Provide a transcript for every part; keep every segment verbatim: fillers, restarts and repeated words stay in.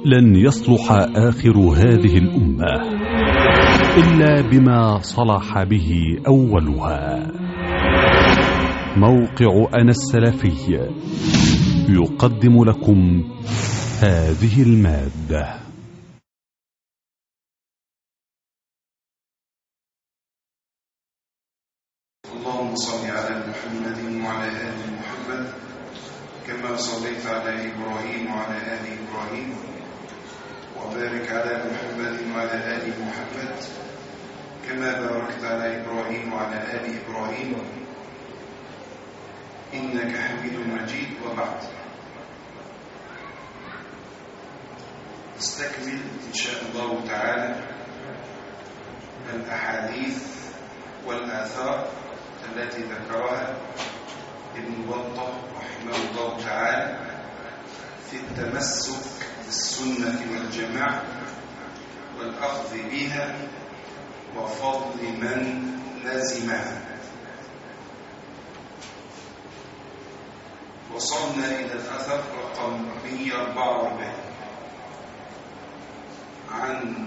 لن يصلح آخر هذه الأمة إلا بما صلح به أولها. موقع أنا السلفي يقدم لكم هذه المادة. اللهم صل على محمد وعلى آل محمد كما صليت على إبراهيم وعلى آل إبراهيم، وبارك على محمد وعلى آل محمد كما باركت على إبراهيم وعلى آل إبراهيم إنك حميد مجيد. وبعد، نستكمل إن شاء الله تعالى الأحاديث والآثار التي ذكرها ابن بطة رحمه الله تعالى في التمسك بالسنة والجماعة والأخذ بها وفضل من لزمها. وصلنا إلى الأثر رقم مئة وأربعة وأربعين عن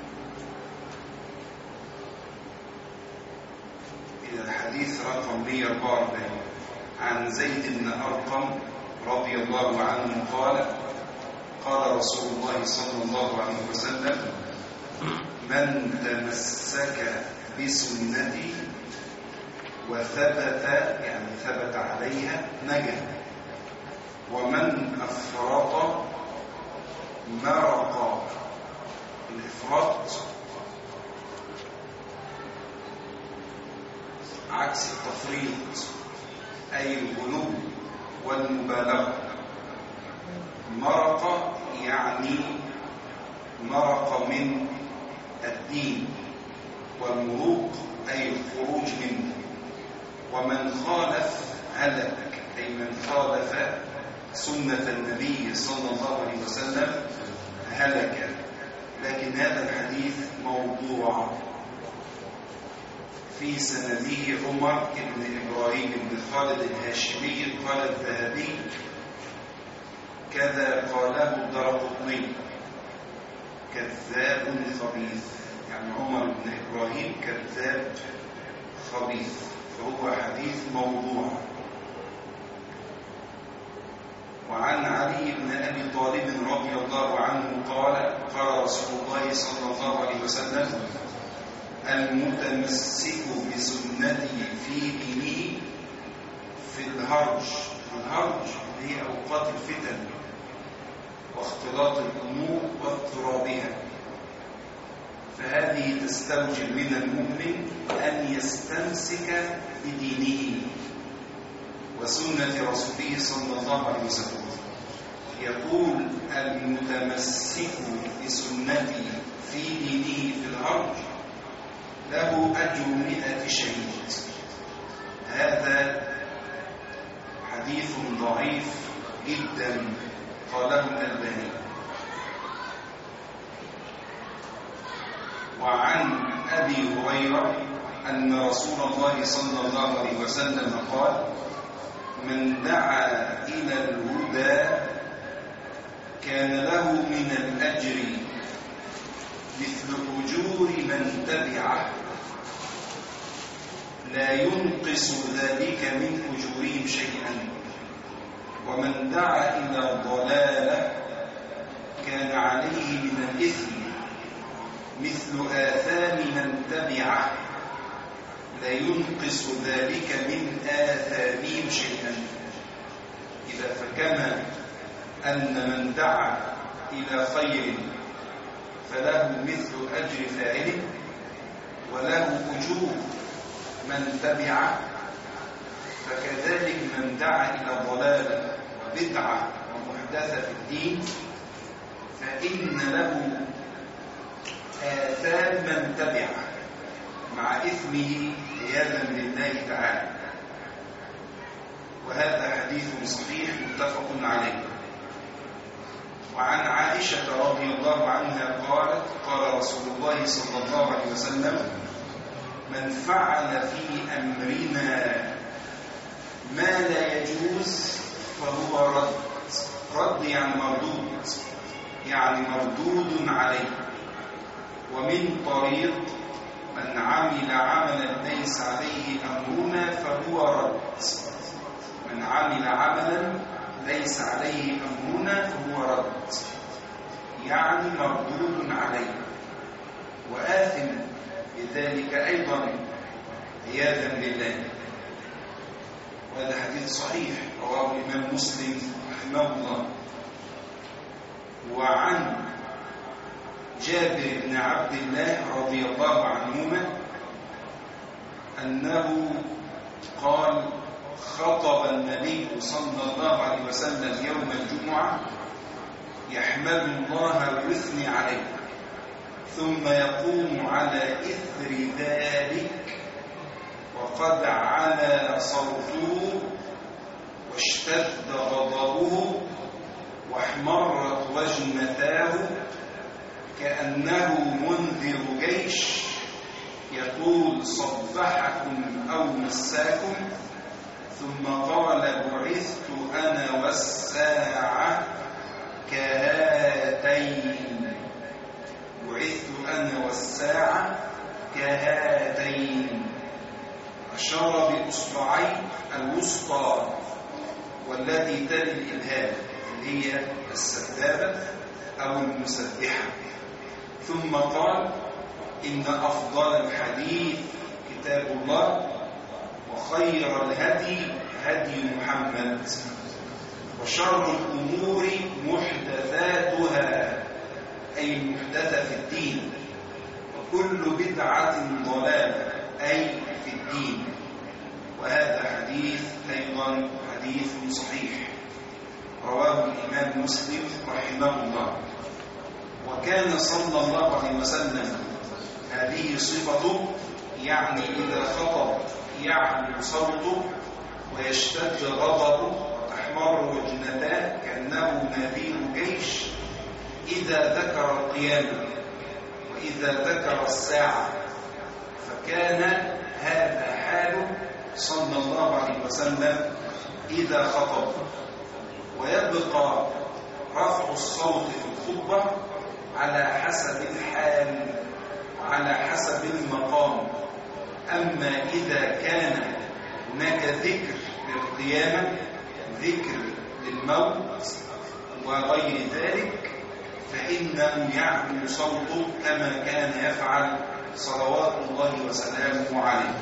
إلى الحديث رقم مئة وأربعة وأربعين عن زيد بن أرقم رضي الله عنه قال: قال رسول الله صلى الله عليه وسلم: من تمسك بسنتي وثبت يعني ثبت عليها نجا، ومن أفرط مرق. الإفراط عكس التفريط، أي الغلو والمبالغة. مرق يعني مرق من الدين، والمروق أي الخروج منه. ومن خالف هلك، أي من خالف سنة النبي صلى الله عليه وسلم هلك. لكن هذا الحديث موضوع، في سنده عمر بن إبراهيم بن خالد الهاشمي قال الذهبي كذا قاله الدرقطني كذاب خبيث، يعني عمر بن إبراهيم كذاب خبيث، فهو حديث موضوع. وعن علي بن أبي طالب رضي الله عنه قال: قال رسول الله صلى الله عليه وسلم: المتمسك بسنتي في دينه في الهرج. الهرج هي أوقات الفتن واختلاط الأمور واضطرابها، فهذه تستوجب من المؤمن أن يستمسك بدينه وسنة رسوله صلى الله عليه وسلم. يقول: المتمسك بسنتي في دينه في الهرج له أجر مئة شهيد. هذا حديث ضعيف جدا قاله الألباني. وعن أبي هريرة أن رسول الله صلى الله عليه وسلم قال: من دعا إلى الهدى كان له من الأجر مثل أجور من تبعه لا ينقص ذلك من أجورهم شيئا، ومن دعا إلى ضلالة كان عليه من الإثم مثل آثام من تبعه لا ينقص ذلك من آثامهم شيئا. إذا فكما أن من دعا إلى خير فله مثل أجر فاعله وله أجور من تبعه، فكذلك من دعا إلى ضلالة وبدعة ومحدثة في الدين فإن له آثام من تبعه مع إثمه عياذا بالله تعالى. وهذا حديث صحيح متفق عليه. وعن عائشة رضي الله عنها قالت: قال رسول الله صلى الله عليه وسلم: من فعل في أمرنا ما لا يجوز فهو رد. رد يعني مردود. يعني مردود عليه. ومن طريق من عمل عملا ليس عليه أمرنا فهو رد. من عمل عملا ليس عليه أمرنا فهو رد، يعني مردود عليه وآثم بذلك أيضا عياذا بالله. وهذا حديث صحيح رواه الإمام مسلم رحمه الله. وعن جابر بن عبد الله رضي الله عنهما أنه قال: خطب النبي صلى الله عليه وسلم يوم الجمعة يحمد الله ويثني عليه، ثم يقوم على إثر ذلك وقد علا صوته واشتد غضبه واحمرت وجنتاه كأنه منذر جيش يقول: صبحكم أو مساكم. ثم قال: بعثت أنا والساعة كهاتين. بعثت أنا والساعة كهاتين. أشار بإصبعي الوسطى والتي تلي الإبهام اللي هي السبابة أو المسبحة. ثم قال: إن أفضل الحديث كتاب الله، وخير الهدي هدي محمد، وشر الأمور محدثاتها أي المحدثة في الدين، وكل بدعة ضلالة أي في الدين. وهذا حديث أيضا حديث صحيح رواه الإمام مسلم رحمه الله. وكان صلى الله عليه وسلم هذه صفته، يعني إذا خطب يعلو صوته ويشتد غضبه وتحمر وجنتاه كأنه نذير جيش إذا ذكر القيامة وإذا ذكر الساعة. فكان هذا حاله صلى الله عليه وسلم إذا خطب. ويبقى رفع الصوت في الخطبة على حسب الحال وعلى حسب المقام. أما إذا كان هناك ذكر للقيامة، ذكر للموت وغير ذلك، فإنه يعلو صوته كما كان يفعل صلوات الله وسلامه عليه.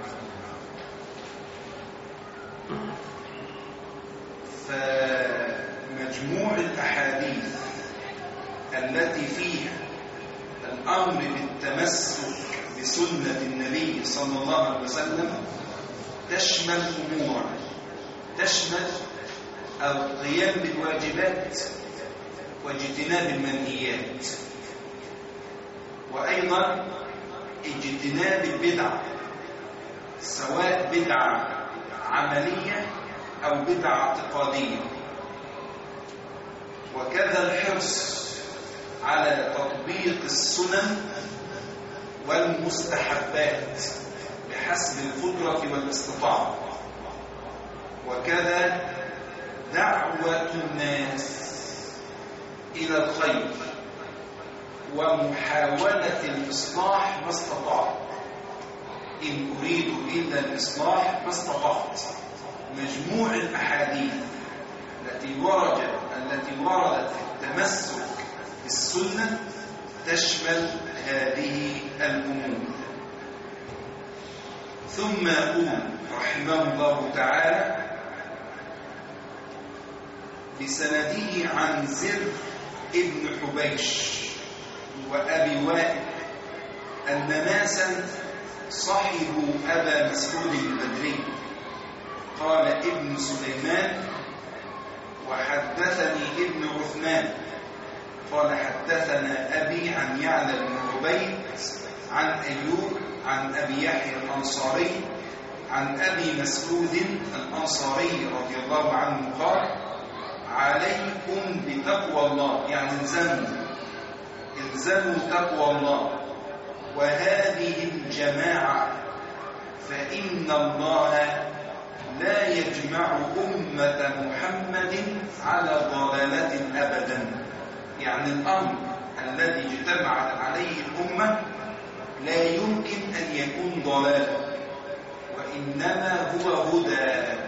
فمجموع الأحاديث التي فيها الأمر بالتمسك بسنة النبي صلى الله عليه وسلم تشمل أمور، تشمل القيام بالواجبات واجتناب المنهيات، وأيضا اجتناب البدع، سواء بدعة عملية أو بدعة اعتقادية. وكذا الحرص على تطبيق السنن والمستحبات بحسب القدرة والاستطاعة. وكذا دعوة الناس إلى الخير ومحاولة الإصلاح ما استطعت. إن أريد إلا الإصلاح ما استطعت. مجموع الأحاديث التي وردت التي وردت في التمسك بالسنة تشمل هذه الأمور. ثم يقول رحمه الله تعالى بسنده عن زر ابن حبيش وأبي وائل أن ناسا صحبوا أبا مسعود البدري. قال ابن سليمان: وحدثني ابن عثمان قال حدثنا أبي عن يعلى بن عبيد عن أيوب عن أبي يحيى الأنصاري عن أبي مسعود الأنصاري رضي الله عنه قال: عليكم بتقوى الله، يعني الزموا الزموا تقوى الله وهذه الجماعة، فإن الله لا يجمع أمة محمد على ضلالة أبدا. يعني الأمر الذي اجتمعت عليه الأمة لا يمكن أن يكون ضلالا، وإنما هو هدى.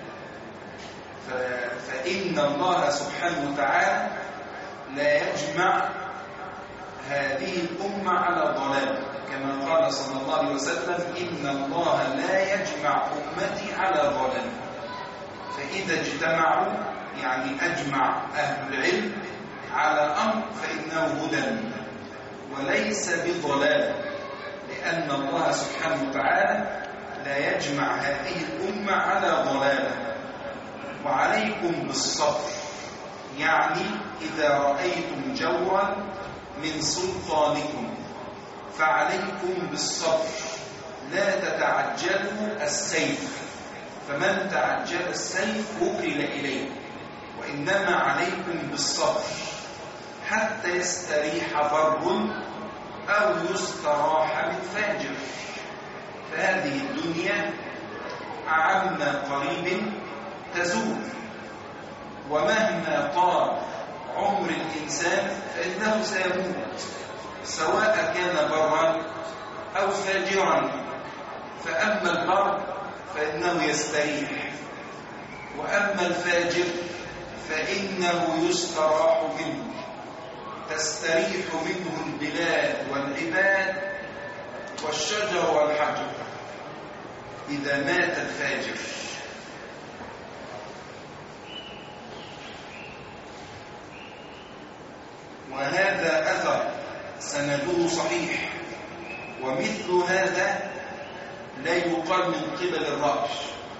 فإن الله سبحانه وتعالى لا يجمع هذه الأمة على ضلال، كما قال صلى الله عليه وسلم: إن الله لا يجمع أمتي على ضلال. فإذا اجتمعوا يعني أجمع أهل العلم على أمر فإنه هدى وليس بضلال، لأن الله سبحانه وتعالى لا يجمع هذه الأمة على ضلال. وعليكم بالصبر، يعني إذا رأيتم جورا من سلطانكم فعليكم بالصبر، لا تتعجلوا السيف، فمن تعجل السيف وكل إليه، وإنما عليكم بالصبر حتى يستريح بر أو يستراح من فاجر. فهذه الدنيا عما قريب تزول، ومهما طال عمر الإنسان فإنه سيموت، سواء كان برا أو فاجرا. فأما البر فإنه يستريح، وأما الفاجر فإنه يستراح منه، تستريح منه البلاد والعباد والشجر والحجر إذا مات الفاجر. وهذا أثر سنده صحيح، ومثل هذا لا يقال من قبل الرأي،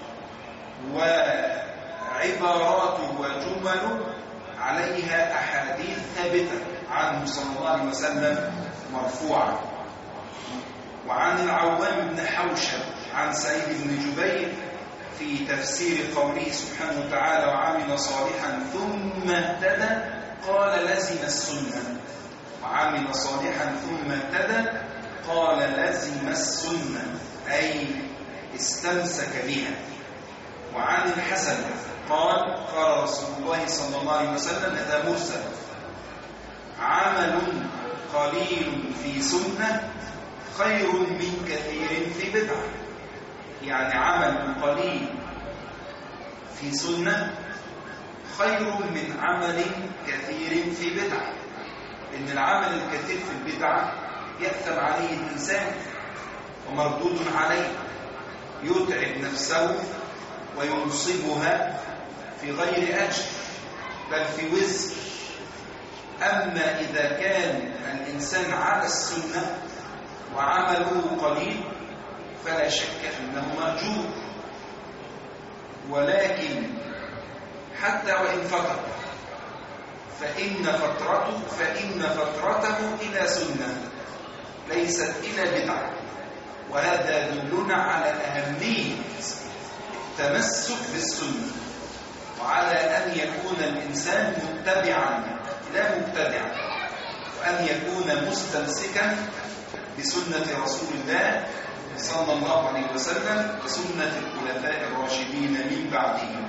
وعباراته وجمله عليها أحاديث ثابتة عنه صلى الله عليه وسلم مرفوعة. وعن العوام بن حوشب عن سعيد بن جبير في تفسير قوله سبحانه وتعالى: وعمل صالحا ثم اهتدى، قال: لزم السنة. وعمل صالحا ثم اهتدى قال: لزم السنة، أي استمسك بها. وعن الحسن قال: قال رسول الله صلى الله عليه وسلم، هذا مرسل: عمل قليل في سنة خير من كثير في بدعة. يعني عمل قليل في سنة خير من عمل كثير في بدعة، إن العمل الكثير في البدعة يأثم عليه الإنسان ومردود عليه، يتعب نفسه وينصبها في غير أجر بل في وزر. أما إذا كان الإنسان على السنة وعمله قليل فلا شك أنه مأجور، ولكن حتى وإن فتر فإن فترته فإن فترته إلى سنة ليست إلى بدعة. وهذا يدلنا على أهمية التمسك بالسنة، وعلى أن يكون الإنسان متبعا لا مبتدعا، وأن يكون مستمسكا بسنة رسول الله صلى الله عليه وسلم وسنة الخلفاء الراشدين من بعده.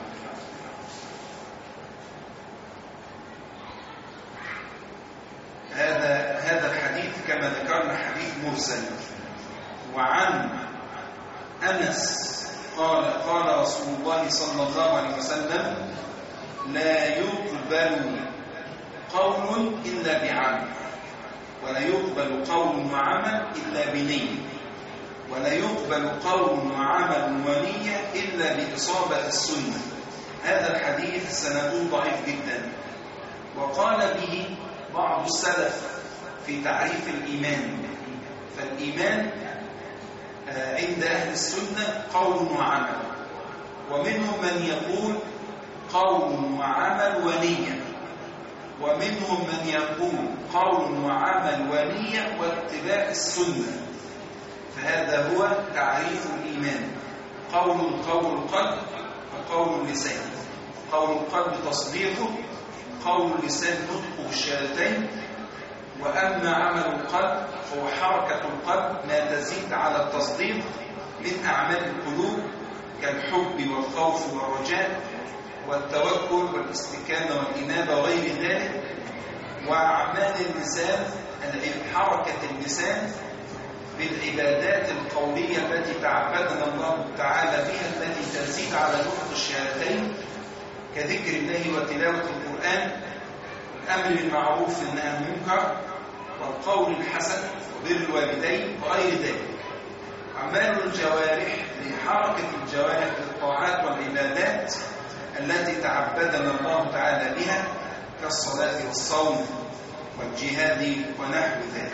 هذا هذا الحديث كما ذكرنا حديث مرسل. وعن أنس قال: قال رسول الله صلى الله عليه وسلم: لا يقبل قول إلا بعمل، ولا يقبل قول وعمل إلا بنية، ولا يقبل قول وعمل ونية إلا بإصابة السنة. هذا الحديث سنده ضعيف جدا، وقال به بعض السلف في تعريف الإيمان. فالإيمان عند أهل السنة قول وعمل، ومنهم من يقول قول وعمل ونية، ومنهم من يقول قول وعمل ونية واتباع السنة. فهذا هو تعريف الإيمان: قول قول القلب وقول اللسان. قول القلب تصديقه، قول اللسان نطقه بالشهادتين. وأما عمل القلب فهو حركة القلب ما تزيد على التصديق من أعمال القلوب كالحب والخوف والرجاء والتوكل والاستكانة والإنابة وغير ذلك، وأعمال اللسان حركة اللسان بالعبادات القولية التي تعبدنا الله تعالى بها، التي تزيد على نطق الشهادتين كذكر الله وتلاوة القرآن، الأمر بالمعروف والنهي عن المنكر، والقول الحسن وبر الوالدين وغير ذلك. أعمال الجوارح لحركة الجوارح بالطاعات والعبادات التي تعبدنا الله تعالى بها كالصلاة والصوم والجهاد ونحو ذلك.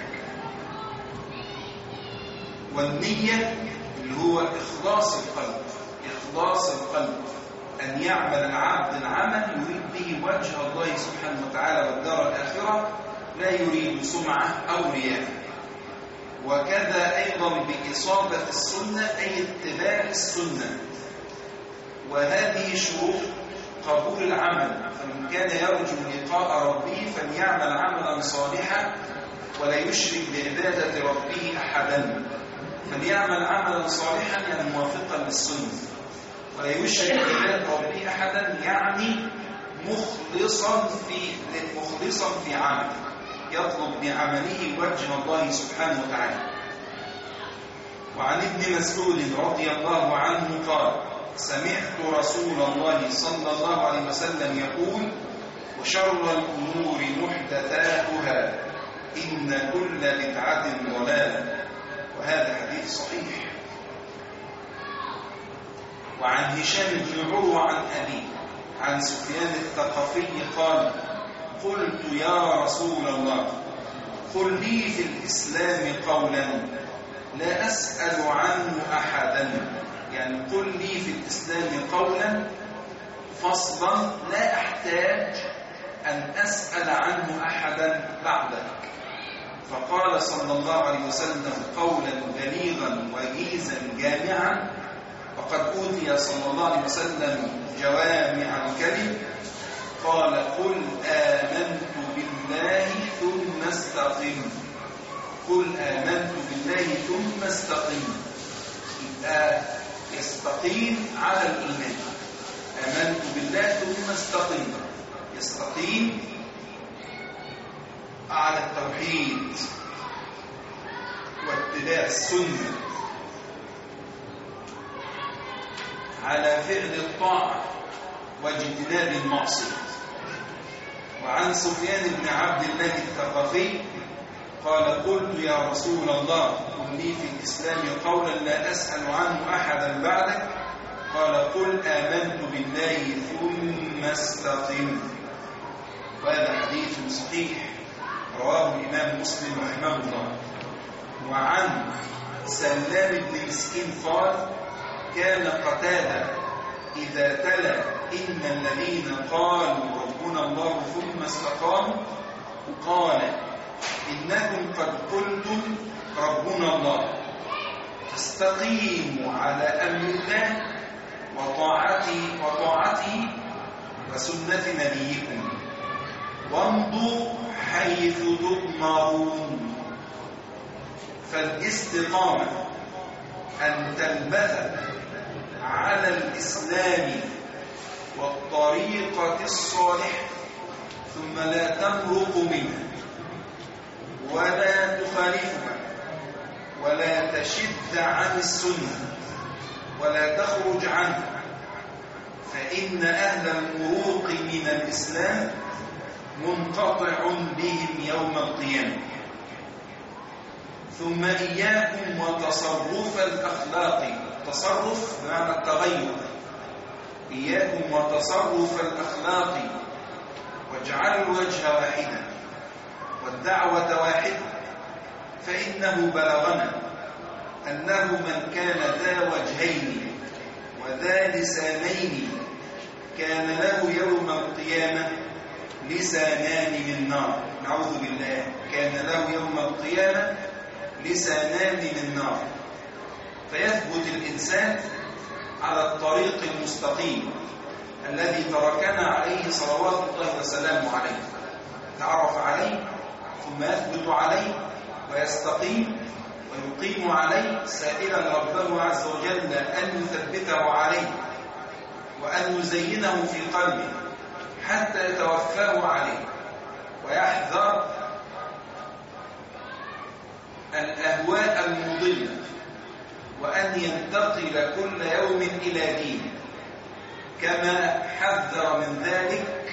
والنية اللي هو إخلاص القلب، إخلاص القلب أن يعمل العبد العمل يريد به وجه الله سبحانه وتعالى والدار الآخرة، لا يريد سمعة أو رياء. وكذا أيضا بإصابة السنة أي اتباع السنة، وهذه شروط قبول العمل. فمن كان يرجو لقاء ربه فليعمل عملا صالحا ولا يشرك بعبادة ربه أحدا. فليعمل عملا صالحا يعني موافقا للسنة، ولا يشرك بعبادة ربه أحدا يعني مخلصا في مخلصا في عمله، يطلب بعمله وجه الله سبحانه وتعالى. وعن ابن مسعود رضي الله عنه قال: سمعت رسول الله صلى الله عليه وسلم يقول: وشر الأمور محدثاتها إن كل بدعة ضلالة. وهذا حديث صحيح. وعن هشام بن عروة عن أبيه عن سفيان الثقفي قال: قلت يا رسول الله قل لي في الإسلام قولا لا أسأل عنه أحدا، يعني قل لي في الإسلام قولا فصلا لا أحتاج أن أسأل عنه أحدا بعدك. فقال صلى الله عليه وسلم قولا بليغا وجيزا جامعا، وقد أوتي صلى الله عليه وسلم جوامع الكلم. قال: قل آمنت بالله ثم استقم. قل آمنت بالله ثم استقم، يبقى يستقيم على الإيمان. آمنت بالله ثم استقم، يستقيم على التوحيد واتباع السنة، على فعل الطاعة واجتناب المعصية. وعن سفيان بن عبد الله الثقفي قال: قلت يا رسول الله قل لي في الإسلام قولا لا أسأل عنه أحدا بعدك. قال: قل آمنت بالله ثم استقم. وهذا حديث صحيح رواه الإمام مسلم رحمه الله. وعن سلام بن مسكين قال: كان قتادة إذا تلا إن الذين قالوا ربنا الله ثم استقاموا قال: إنكم قد قلتم ربنا الله، فاستقيموا على أمر الله وطاعته وطاعته وسنة نبيكم، وامضوا حيث تؤمرون. فالاستقامة أن تلبث على الإسلام والطريقة الصالحة ثم لا تمرق منها ولا تخالفها ولا تشد عن السنة ولا تخرج عنها، فإن أهل المروق من الإسلام منقطع بهم يوم القيامة. ثم إياكم وتصرف الأخلاق، تصرف بمعنى التغير، إياكم وتصرف الأخلاق، واجعلوا الوجه واحدا والدعوة واحدة، فإنه بلغنا أنه من كان ذا وجهين وذا لسانين كان له يوم القيامة لسانان من نار. نعوذ بالله. كان له يوم القيامة لسانان من نار. فيثبت الإنسان على الطريق المستقيم الذي تركنا عليه صلوات الله وسلامه عليه، تعرف عليه ثم يثبت عليه ويستقيم ويقيم عليه، سائلا ربه عز وجل أن يثبته عليه وأن يزينه في قلبه حتى يتوفاه عليه، ويحذر الأهواء المضلة، وأن ينتقل كل يوم إلى دين، كما حذر من ذلك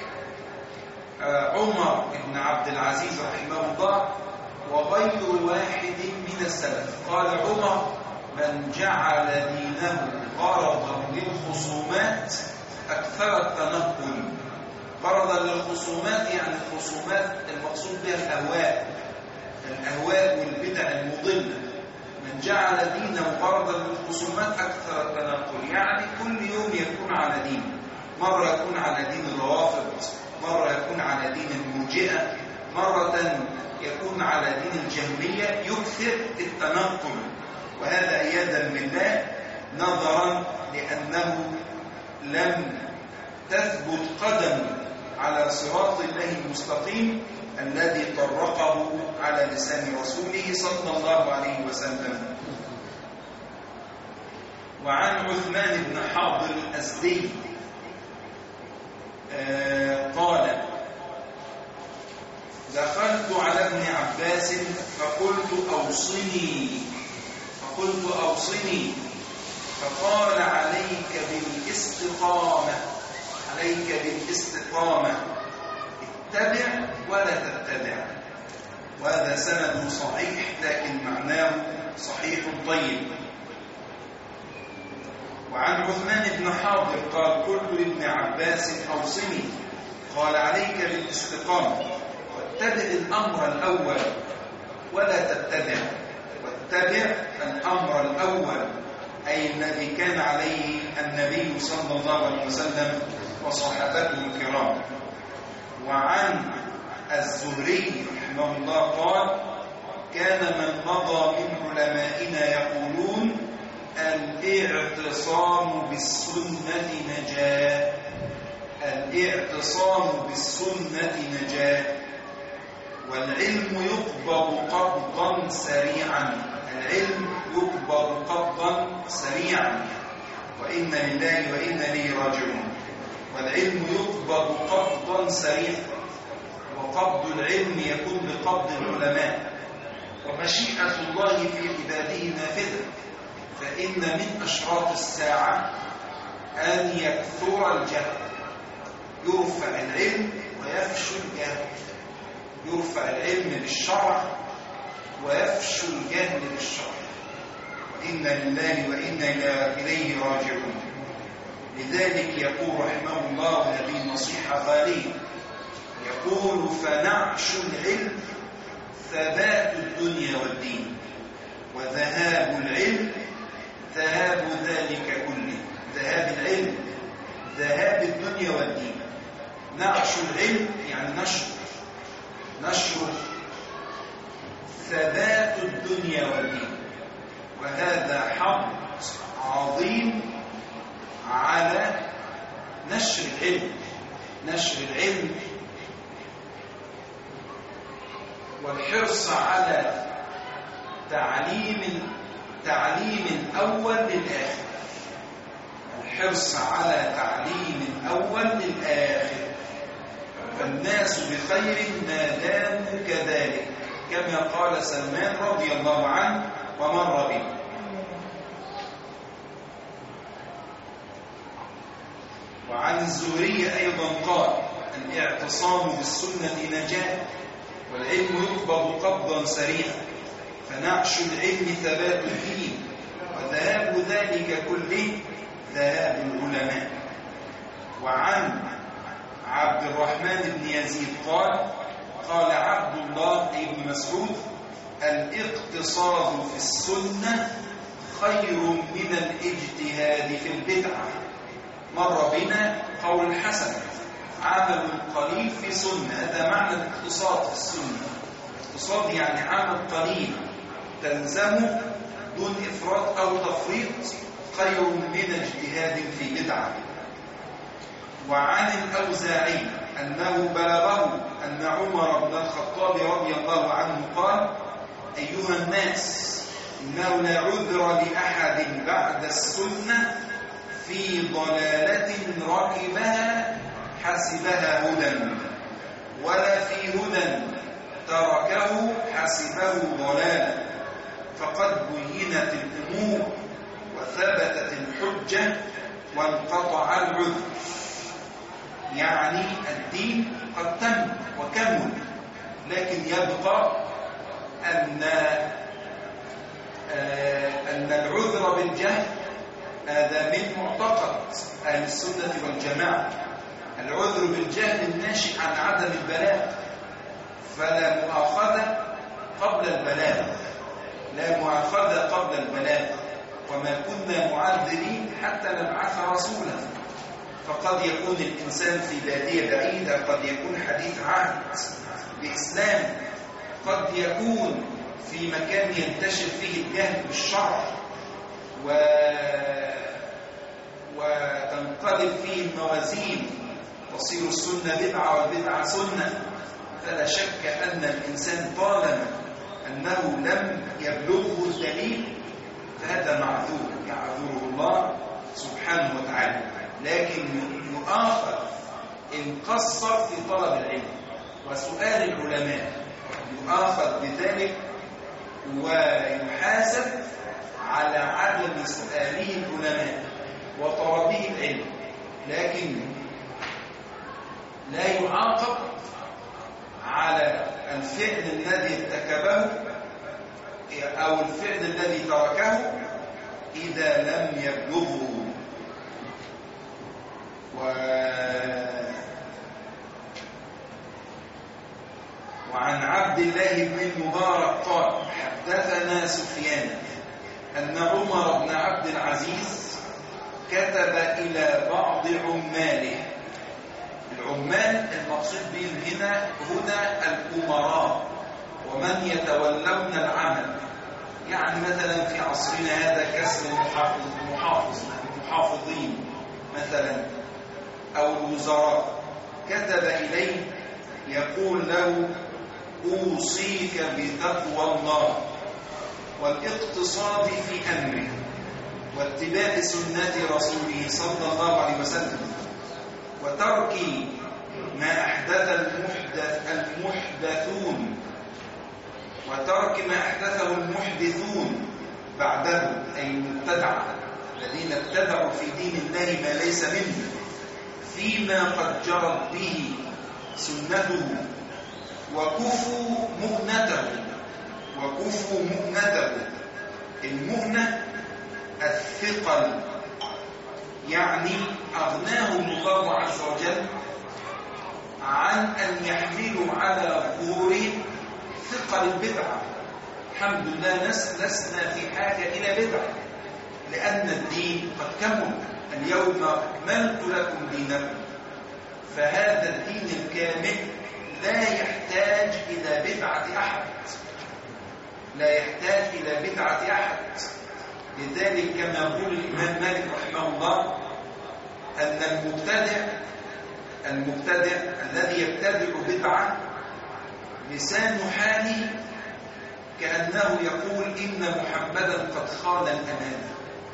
عمر بن عبد العزيز رحمه الله وغير واحد من السلف. قال عمر: من جعل دينه غرضا للخصومات أكثر التنقل. غرضا للخصومات يعني الخصومات المقصود بها الأهواء الأهواء والبدع المضلة. من جعل دينه غرضا للخصومات أكثر التنقل، يعني كل يوم يكون على دين، مرة يكون على دين الروافض، مرة يكون على دين المرجئة، مرة يكون على دين الجهمية، يكثر التنقل. وهذا عياذا بالله نظرا لأنه لم تثبت قدم على صراط الله المستقيم الذي طرقه على لسان رسوله صلى الله عليه وسلم. وعن عثمان بن حاضر الأزدي آه قال: دخلت على ابن عباس فقلت أوصني فقلت أوصني فقال: عليك بالاستقامة عليك بالاستقامة اتبع ولا تتبع. وهذا سند صحيح لكن معناه صحيح طيب. وعن عثمان بن حاضر قال: قلت لابن عباس أوصني، قال: عليك بالاستقامة واتبع الأمر الأول ولا تتبع. واتبع الأمر الأول أي الذي كان عليه النبي صلى الله عليه وسلم وصحابته الكرام. وعن الزهري رحمه الله قال: كان من مضى من علمائنا يقولون: الاعتصام بالسنة نجاة الاعتصام بالسنة نجاة والعلم يقبض قبضا سريعا العلم يقبض قبضا سريعا وإنا لله وإنا إليه راجعون. والعلم يقبض قبضا سريعا، وقبض العلم يكون بقبض العلماء. ومشيئة الله في عباده نافذة، فإن من أشراط الساعة أن يكثر الجهل، يرفع العلم ويفشو الجهل، يرفع العلم بالشرع ويفشو الجهل بالشرع، وإنا لله وإنا إليه راجعون. لذلك يقول رحمه الله هذه نصيحة غالية، يقول: فنعش العلم ثبات الدنيا والدين، وذهاب العلم ذهاب ذلك كله. ذهاب العلم ذهاب الدنيا والدين. نعش العلم يعني نشر نشر ثبات الدنيا والدين، وهذا حق عظيم على نشر العلم نشر العلم والحرص على تعليم تعليم الأول للآخر الحرص على تعليم الأول للآخر. فالناس بخير ما داموا كذلك، كما قال سلمان رضي الله عنه ومر به. وعن الزهري أيضا قال: الاعتصام بالسنة نجاة، والعلم يقبض قبضا سريعا، فنعش العلم ثبات الدين، وذهاب ذلك كله ذهاب العلماء. وعن عبد الرحمن بن يزيد قال: قال عبد الله بن مسعود: الاقتصاد في السنة خير من الاجتهاد في البدعة. مر بنا قول الحسن: عمل قليل في سنة. هذا معنى الاقتصاد في السنة. الاقتصاد يعني عمل قليل تلزمه دون إفراط أو تفريط خير من اجتهاد في بدعة. وعن الأوزاعي أنه بلغه أن عمر بن الخطاب رضي الله عنه قال: أيها الناس، إنه لا عذر لأحد بعد السنة في ضلالة ركبها حسبها هدى، ولا في هدى تركه حسبه ضلالا، فقد بينت الأمور وثبتت الحجة وانقطع العذر. يعني الدين قد تم وكمل، لكن يبقى أن أن العذر بالجهل هذا من معتقد أهل السنة والجماعة. العذر بالجهل الناشئ عن عدم البلاغ، فلا مؤاخذة قبل البلاغ، لا مؤاخذة قبل البلاغ، وما كنا معذرين حتى نبعث رسولا. فقد يكون الإنسان في بادية بعيدة، قد يكون حديث عهد بإسلام، قد يكون في مكان ينتشر فيه الجهل بالشرع و... وتنقلب فيه الموازين، تصير السنة بدعة والبدعة سنة. فلا شك أن الإنسان طالما أنه لم يبلغه الدليل فهذا معذور، يعذره الله سبحانه وتعالى، لكن يؤاخذ إن قصر في طلب العلم وسؤال العلماء، يؤاخذ بذلك ويحاسب على عدم سؤاله العلماء وطلبه العلم، لكن لا يعاقب على الفعل الذي ارتكبه أو الفعل الذي تركه إذا لم يبلغه. و... وعن عبد الله بن المبارك قال حدثنا سفيان أن عمر بن عبد العزيز كتب إلى بعض عماله. العمال المقصود بهم هنا هنا الأمراء ومن يتولون العمل، يعني مثلا في عصرنا هذا كسر المحافظ المحافظ المحافظين مثلا أو الوزراء، كتب إليه يقول له أوصيك بتقوى الله والاقتصاد في أمره واتباع سنة رسوله صلى الله عليه وسلم وترك ما أحدث المحدث المحدثون وترك ما أحدثه المحدثون بعده، أي المبتدعة الذين ابتدعوا في دين الله ما ليس منه فيما قد جرت به سنته وكفوا مؤنته وكفوا مؤنته. المؤنة الثقل، يعني أغناهم الله عز وجل عن أن يحملوا على ظهورهم ثقل البدعة. الحمد لله لسنا في حاجة إلى بدعة، لأن الدين قد كمل، اليوم أكملت لكم دينكم. فهذا الدين الكامل لا يحتاج إلى بدعة أحد، لا يحتاج إلى بدعة أحد. لذلك كما يقول الإمام مالك رحمه الله أن المبتدع المبتدع الذي يبتدع بدعة لسان حاله كأنه يقول إن محمدا قد خان الأمانة،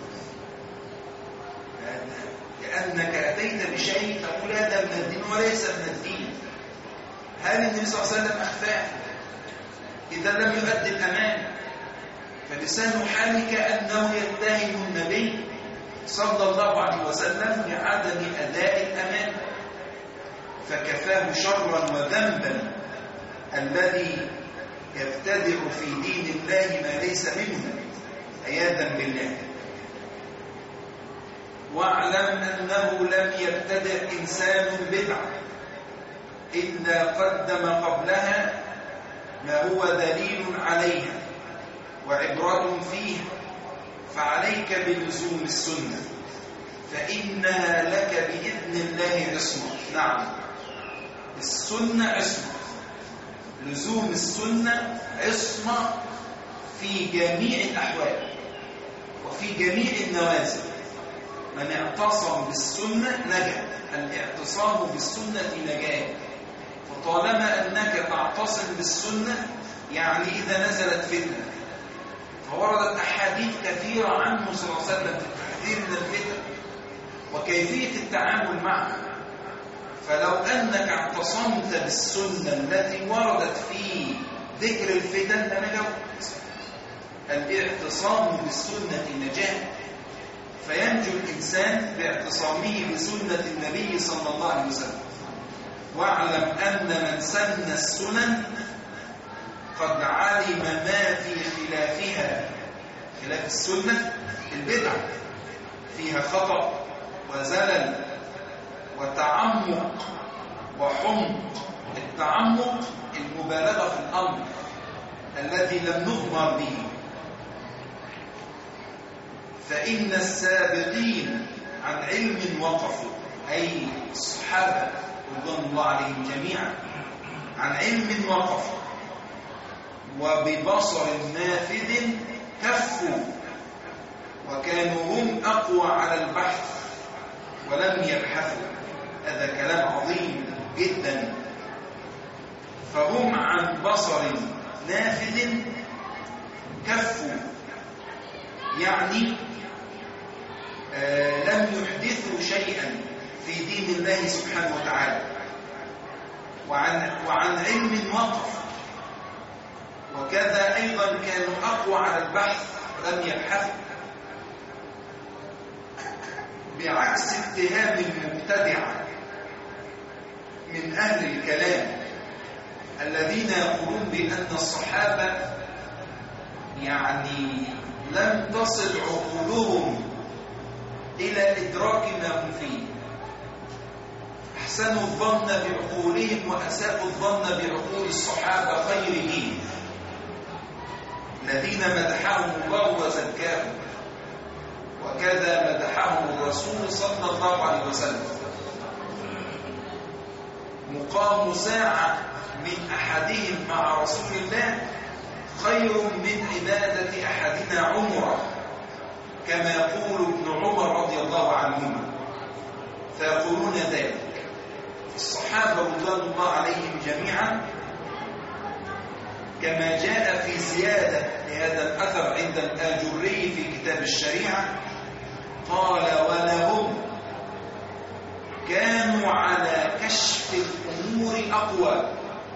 كأنك أتيت بشيء تقول هذا من الدين وليس من الدين. هل النبي صلى الله عليه وسلم أخفاه؟ إذا لم يؤدي الأمانة فلسان حاله كأنه يتهم النبي صلى الله عليه وسلم بعدم أداء الأمانة، فكفاه شرا وذنبا الذي يبتدع في دين الله ما ليس منه عياذا بالله. واعلم أنه لم يبتدع إنسان بدعة إلا قدم قبلها ما هو دليل عليها وعبرة فيها، فعليك بلزوم السنة فإنها لك بإذن الله عصمة. نعم، السنة عصمة، لزوم السنة عصمة في جميع الأحوال وفي جميع النوازل. من اعتصم بالسنة نجا، الاعتصام بالسنة نجاة. فطالما أنك تعتصم بالسنة يعني إذا نزلت فتنة، فوردت أحاديث كثيرة عنه صلى الله عليه وسلم في التحذير من الفتن وكيفية التعامل معها. فلو أنك اعتصمت بالسنة التي وردت في ذكر الفتن لنجوت. الاعتصام بالسنة نجاة، فينجو الإنسان باعتصامه بسنة النبي صلى الله عليه وسلم. واعلم أن من سن السنن قد علم ما في خلافها. خلاف السنة البدعة فيها خطأ وزلل وتعمق وحمق. التعمق المبالغة في الأمر الذي لم نؤمر به. فإن السابقين عن علم وقفوا، أي الصحابة رضوان الله عليهم جميعا، عن علم وقفوا وببصر نافذ كفوا، وكانوا هم أقوى على البحث ولم يبحثوا. هذا كلام عظيم جدا. فهم عن بصر نافذ كفوا، يعني آه لم يحدثوا شيئا في دين الله سبحانه وتعالى، وعن, وعن علم وقف. وكذا أيضا كانوا أقوى على البحث ولم يبحثوا، بعكس اتهام المبتدعة من أهل الكلام الذين يقولون بأن الصحابة يعني لم تصل عقولهم إلى إدراك ما هم فيه. أحسنوا الظن بعقولهم وأساءوا الظن بعقول الصحابة خيرهم الذين مدحهم الله وزكاهم، وكذا مدحهم الرسول صلى الله عليه وسلم. مقام ساعة من أحدهم مع رسول الله خير من عبادة أحدنا عمره، كما يقول ابن عمر رضي الله عنهما. فيقولون ذلك الصحابة رضوان الله عليهم جميعا، كما جاء في زيادة لهذا الأثر عند الآجري في كتاب الشريعة، قال ولهم كانوا على كشف الأمور أقوى،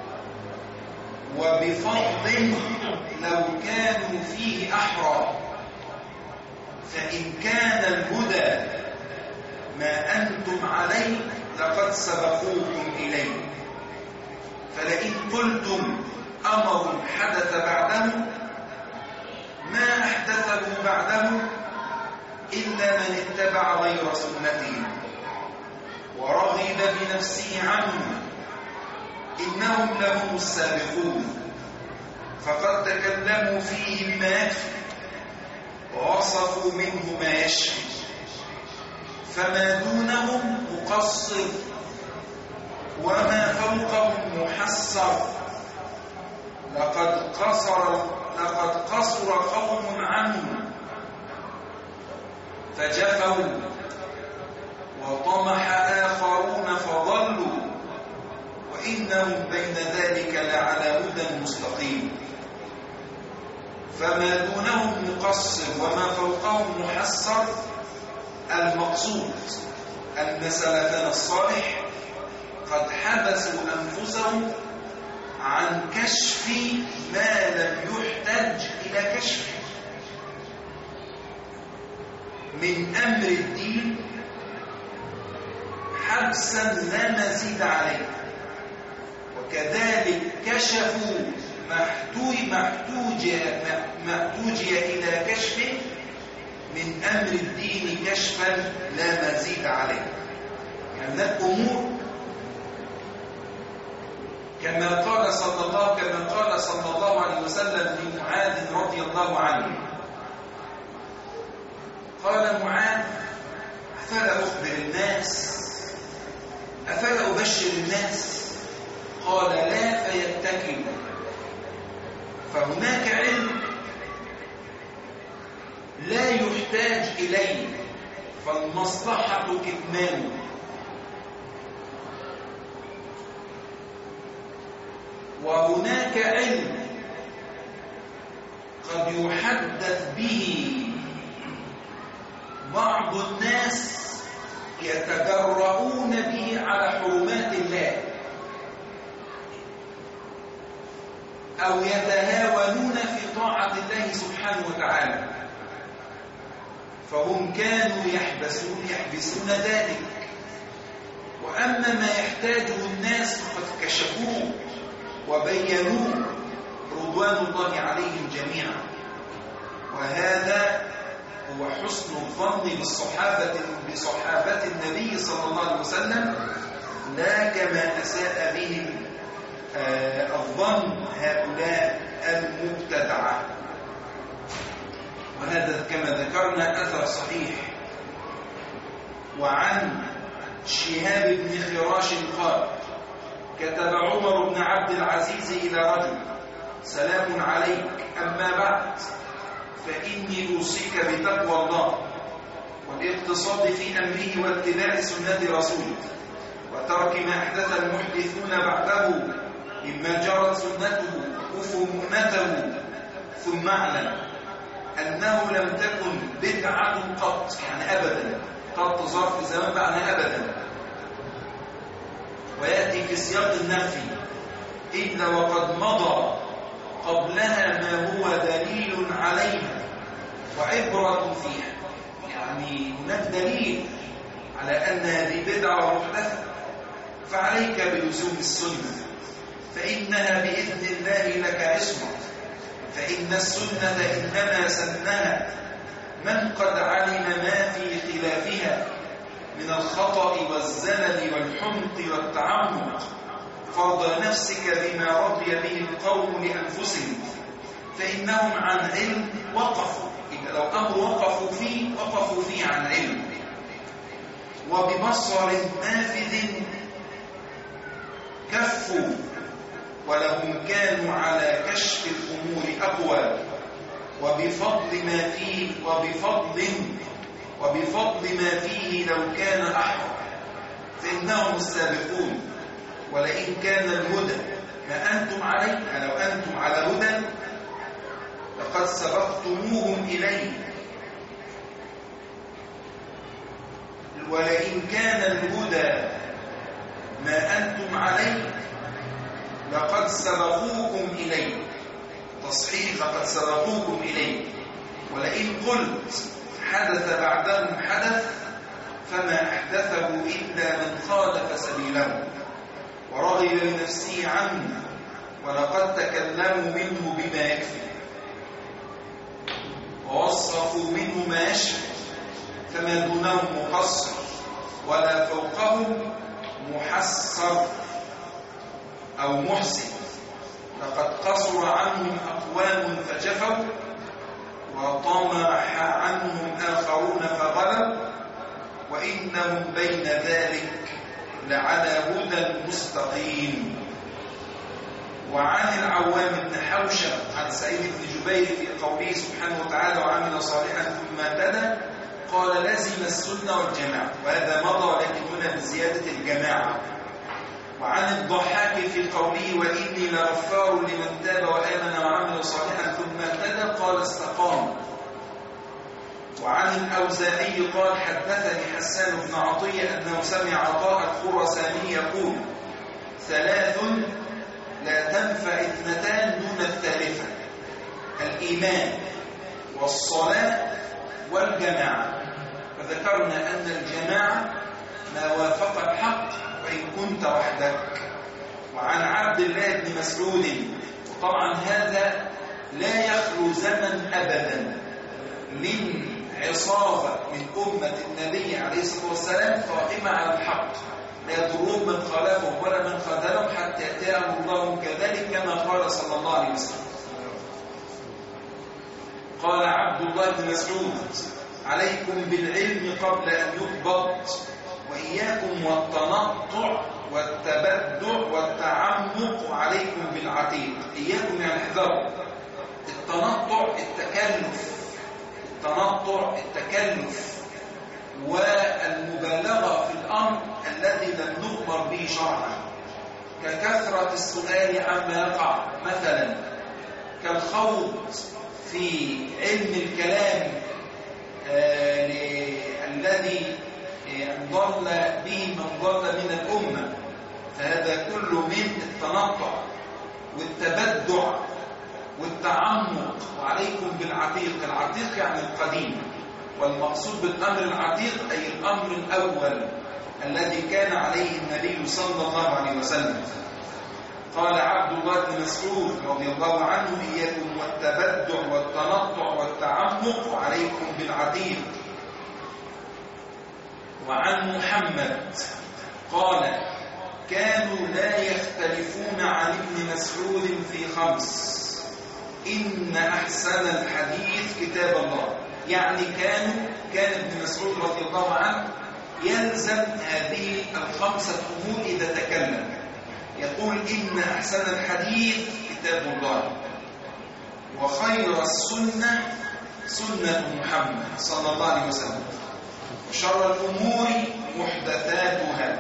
وبفضل لو كانوا فيه أحرى، فإن كان الهدى ما أنتم عليه لقد سبقوكم إليه. فلئن قلتم أمر حدث بعده ما أحدثه بعده إلا من اتبع غير سنته ورغب بنفسه عنه إنهم لهم السابقون، فقد تكلموا فيه ما يكفي ووصفوا منه ما يشفي، فما دونهم مقصر وما فوقهم محسر. لقد قصر لقد قصر قوم عنه فجفوا، وطمح آخرون فضلوا، وإنهم بين ذلك لعلى هدى مستقيم. فما دونهم مقصر وما فوقهم محسر. المقصود أن سلفنا الصالح قد حبسوا أنفسهم عن كشف ما لم يحتج إلى كشفه من أمر الدين حبسا لا مزيد عليه، وكذلك كشفوا ما احتوج إلى كشفه من أمر الدين كشفا لا مزيد عليه. يعني هناك أمور كما قال صلى الله كما قال صلى الله عليه وسلم لمعاذ رضي الله عنه، قال معاذ أفلا أخبر الناس أفلا أبشر الناس؟ قال لا فيتكلوا. فهناك علم لا يحتاج إليه فالمصلحة كتمانه، وهناك علم قد يحدث به بعض الناس يتجرؤون به على حرمات الله أو يتهاونون في طاعة الله سبحانه وتعالى، فهم كانوا يحبسون يحبسون ذلك. وأما ما يحتاجه الناس فقد كشفوه وبينوه رضوان الله عليهم جميعا. وهذا هو حسن الظن بالصحابة بصحابة النبي صلى الله عليه وسلم، لا كما أساء بهم آه الظن هؤلاء المبتدعة. وهذا كما ذكرنا أثر صحيح. وعن شهاب بن خراش قال: كتب عمر بن عبد العزيز إلى رجل: سلام عليك، أما بعد فإني أوصيك بتقوى الله والاقتصاد في أمره واتباع سنة رسوله وترك ما أحدث المحدثون بعده مما جرت سنته وفهمته. ثم اعلم أنه لم تكن بدعة قط، يعني أبدا، قط ظرف زمان معنى أبدا، ويأتي في سياق النفي: إلا وقد مضى قبلها ما هو دليل عليها وعبرة فيها. يعني هناك دليل على أن هذه بدعة ومحدثة، فعليك بلزوم السنة، فإنها بإذن الله لك عصمة، فإن السنة إنما سنها من قد علم ما في خلافها من الخطأ والزلل والحمق والتعمق، فارض نفسك بما رضي به القوم لأنفسهم، فإنهم عن علم وقفوا. إذا لو أمر وقفوا فيه وقفوا فيه عن علم، وببصر نافذ كفوا، ولهم كانوا على كشف الأمور أقوى، وبفضل ما فيه وبفضل وبفضل ما فيه لو كان أحرى فإنهم السابقون. ولئن كان الهدى ما أنتم عليه، لو أنتم على هدى لقد سبقتموهم إليه. ولئن كان الهدى ما أنتم عليه لقد سبقوكم إليه، تصحيح لقد سبقوكم إليه. ولئن قلت حدث بعدهم حدث فما أحدثه إلا من خالف سبيله ورغب بنفسه عنه، ولقد تكلموا منه بما يكفي ووصفوا منه ما يشفي، فما دونهم مقصر ولا فوقهم محسر أو محسن. لقد قصر عنهم أقوام فجفوا وطمح عنهم آخرون فغلوا، وإنهم بين ذلك لعلى هدى مستقيم. وعن العوام بن حوشب عن سعيد بن جبير في قوله سبحانه وتعالى: وعمل صالحا ثم اهتدى، قال: لزم السنة والجماعة. وهذا مضى لكن هنا بزيادة الجماعة. وعن الضحاك في قوله: وإني لغفار لمن تاب وآمن وعمل صالحا ثم اهتدى، قال: استقام. وعن الأوزاعي قال: حدثني حسان بن عطية أنه سمع عطاء الخراساني يقول: ثلاث لا تنفع اثنتان دون الثالثة: الإيمان والصلاة والجماعة. فذكرنا أن الجماعة ما وافق الحق وإن كنت وحدك. وعن عبد الله بن مسعود، وطبعا هذا لا يخلو زمن أبدا من عصابة من أمة النبي عليه الصلاة والسلام قائمة على الحق، لا يضرهم من خالفهم ولا من خذلهم حتى يأتيهم الله كذلك، كما قال صلى الله عليه وسلم. قال عبد الله بن مسعود: عليكم بالعلم قبل أن يقبض، وإياكم والتنطع والتبدع والتعمق، وعليكم بالعتيق. إياكم يعني احذروا التنطع، التكلف التنطع التكلف والمبالغة في الأمر الذي لم نؤمر به شرعا، ككثرة السؤال عما يقع، مثلا كالخوض في علم الكلام آه الذي ضل به من ضل من الأمة، فهذا كله من التنطع. والتبدع والتعمق. وعليكم بالعتيق، العتيق يعني القديم، والمقصود بالأمر العتيق أي الأمر الأول الذي كان عليه النبي صلى الله عليه وسلم. قال عبد الله بن مسعود رضي الله عنه: إياكم والتبدع والتنطع والتعمق وعليكم بالعتيق. وعن محمد قال: كانوا لا يختلفون عن ابن مسعود في خمس: إن أحسن الحديث كتاب الله. يعني كانوا كان ابن مسعود رضي الله عنه يلزم هذه الخمسة أمور إذا تكلم، يقول: إن أحسن الحديث كتاب الله، وخير السنة سنة محمد صلى الله عليه وسلم، وشر الأمور محدثاتها،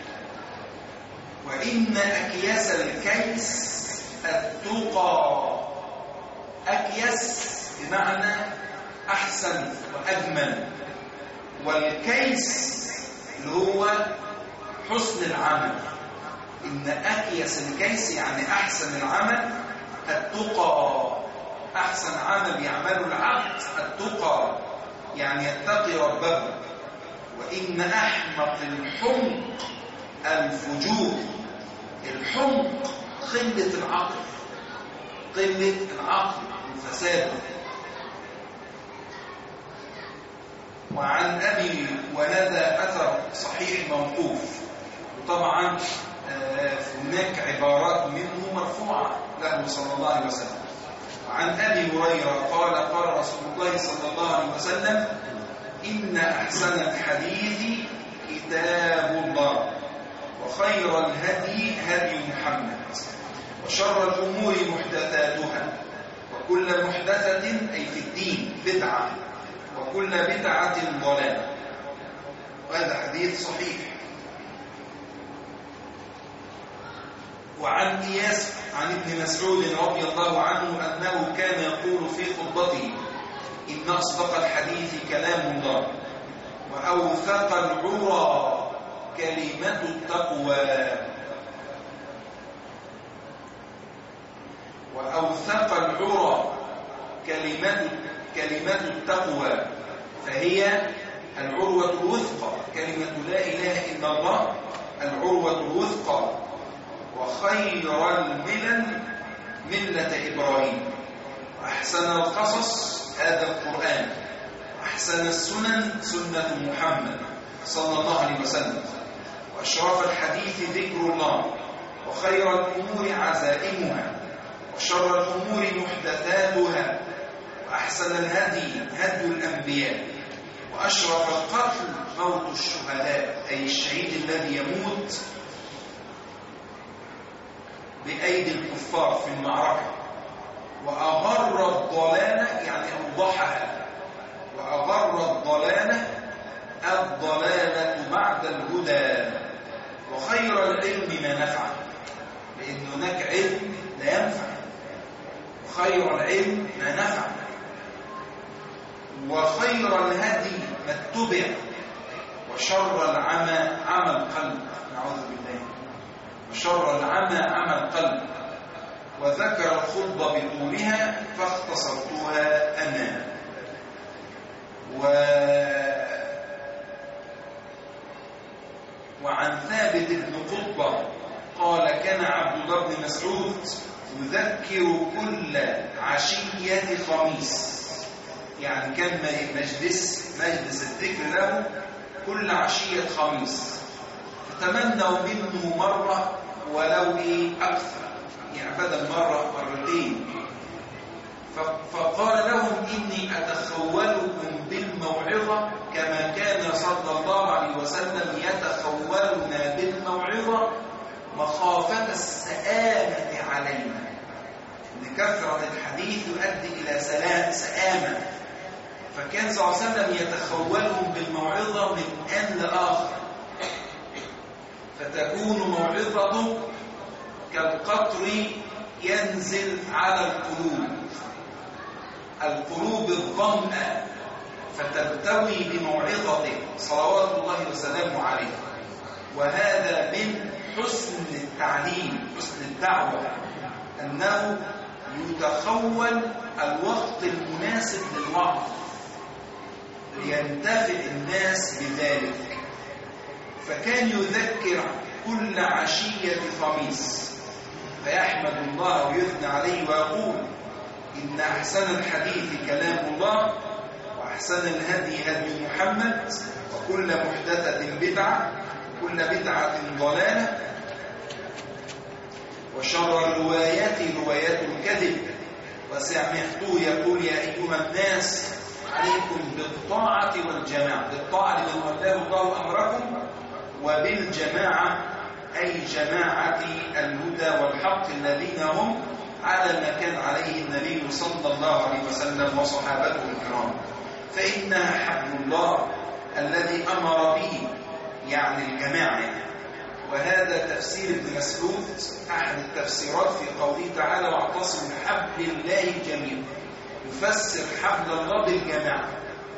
وإن أكياس الكيس التقى. أكيس بمعنى أحسن وأجمل، والكيس اللي هو حسن العمل. إن أكيس الكيس يعني أحسن العمل التقى. أحسن عمل يعمله العبد التقى، يعني يتقي ربه. وإن أحمق الحمق الفجور. الحمق قلة العقل، قلة العقل والفساد. وعن أبي وندى أثر صحيح موقوف، وطبعا هناك عبارات منه مرفوعة له صلى الله عليه وسلم. وعن أبي هريرة قال: قال رسول الله صلى الله عليه وسلم: إن أحسن الحديث كتاب الله، وخير الهدي هدي محمد، وشر الأمور محدثاتها، وكل محدثة أي في الدين بدعة، وكل بدعة ضلالة. وهذا حديث صحيح. وعن إياس عن ابن مسعود رضي الله عنه أنه كان يقول في خطبته: إن أصدق الحديث كلام الله، وأوثق العرى كلمة التقوى. وأوثق العرى كلمة كلمة التقوى، فهي العروة الوثقى، كلمة لا إله إلا الله العروة الوثقى. وخير الملل ملة إبراهيم، وأحسن القصص هذا القرآن، وأحسن السنن سنة محمد صلى الله عليه وسلم، وأشرف الحديث ذكر الله، وخير الأمور عزائمها، وشر الأمور محدثاتها، وأحسن الهدي هدي الأنبياء، وأشرف القتل موت الشهداء، أي الشهيد الذي يموت بأيدي الكفار في المعركة. وأغر الضلالة يعني أوضحها، وأغر الضلالة الضلالة بعد الهدى. وخير العلم ما نفع، لأن هناك علم لا ينفع، وخير العلم ما نفع. وخير الهدي ما اتبع، وشر العمى عمى القلب، نعوذ بالله، وشر العمى عمى القلب. وذكر الخطبة بطولها فاختصرتها أنا. و... وعن ثابت بن قطبة قال: كان عبد الله بن مسعود يذكر كل عشية خميس، يعني كان مجلس مجلس الذكر له كل عشية خميس، فتمنوا منه مرة ولو إيه أكثر، يعني بدل مرة مرتين. فقال لهم: إني أتخولكم بالموعظة كما كان صلى الله عليه وسلم يتخولنا بالموعظة مخافة السآمة علينا. لكثرة الحديث يؤدي إلى سلام سآمة، فكان صلى الله عليه وسلم يتخولهم بالموعظة من آن لآخر، فتكون موعظته كالقطر ينزل على القلوب القلوب الظمأ، فترتوي بموعظته صلوات الله وسلامه عليه. وهذا من حسن التعليم، حسن الدعوة، أنه يتخول الوقت المناسب للوعظ لينتفع الناس بذلك، فكان يذكر كل عشية خميس فيحمد الله ويثنى عليه ويقول إن أحسن الحديث كلام الله وأحسن الهدي هدي محمد وكل محدثة بدعة وكل بدعة ضلالة وشر الروايات روايات الكذب وسمعته يقول يا أيها الناس عليكم بالطاعة والجماعة، بالطاعة لمن ولاه الله أمركم، وبالجماعة أي جماعة الهدى والحق الذين هم على ما كان عليه النبي صلى الله عليه وسلم وصحابته الكرام، فإنها حبل الله الذي أمر به، يعني الجماعة. وهذا تفسير ابن مسعود أحد التفسيرات في قوله تعالى واعتصموا بحبل الله جميعا، يفسر حبل الله بالجماعة،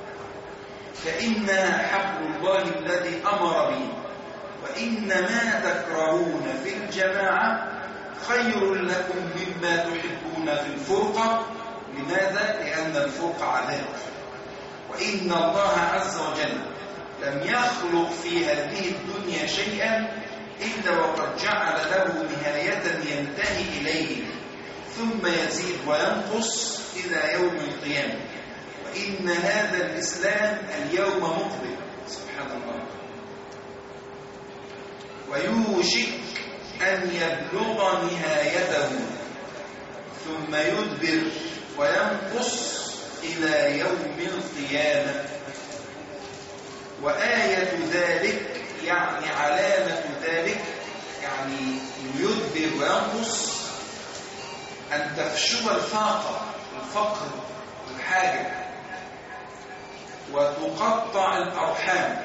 فإنها حبل الله الذي أمر به، وإن ما تكرهون في الجماعة خير لكم مما تحبون في الفرقة. لماذا؟ لأن الفرقة عذاب، وإن الله عز وجل لم يخلق في هذه الدنيا شيئا إلا وقد جعل له نهاية ينتهي إليه ثم يزيد وينقص إلى يوم القيامة، وإن هذا الإسلام اليوم مقبل سبحان الله، ويوشك أن يبلغ نهايته ثم يدبر وينقص إلى يوم القيامة. وآية ذلك يعني علامة ذلك، يعني يدبر وينقص، أن تفشو الفاقة، الفقر والحاجة، وتقطع الأرحام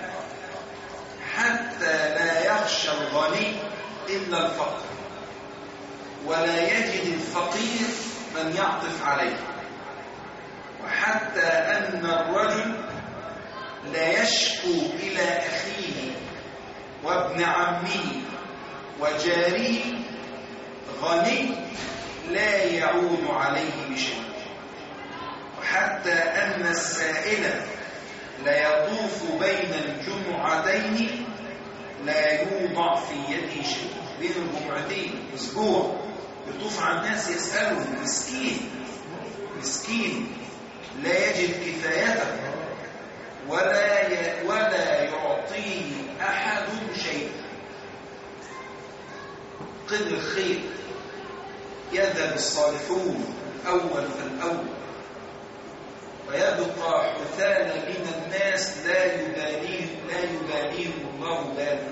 حتى لا يخشى الغني إلا الفقر، ولا يجد الفقير من يعطف عليه، وحتى أن الرجل لا يشكو إلى أخيه وابن عمه وجاره غني لا يعود عليه بشيء، وحتى أن السائل لا يطوف بين الجمعتين لا يوضع في يده شيء، بين الجمعتين أسبوع يطوف على الناس يسألهم، مسكين مسكين لا يجد كفايته ولا ي... ولا يعطيه أحد شيء. قدر الخير يذهب الصالحون أول فالأول، ويبقى حثال من الناس لا يباليهم لا يباليهم الله بالا.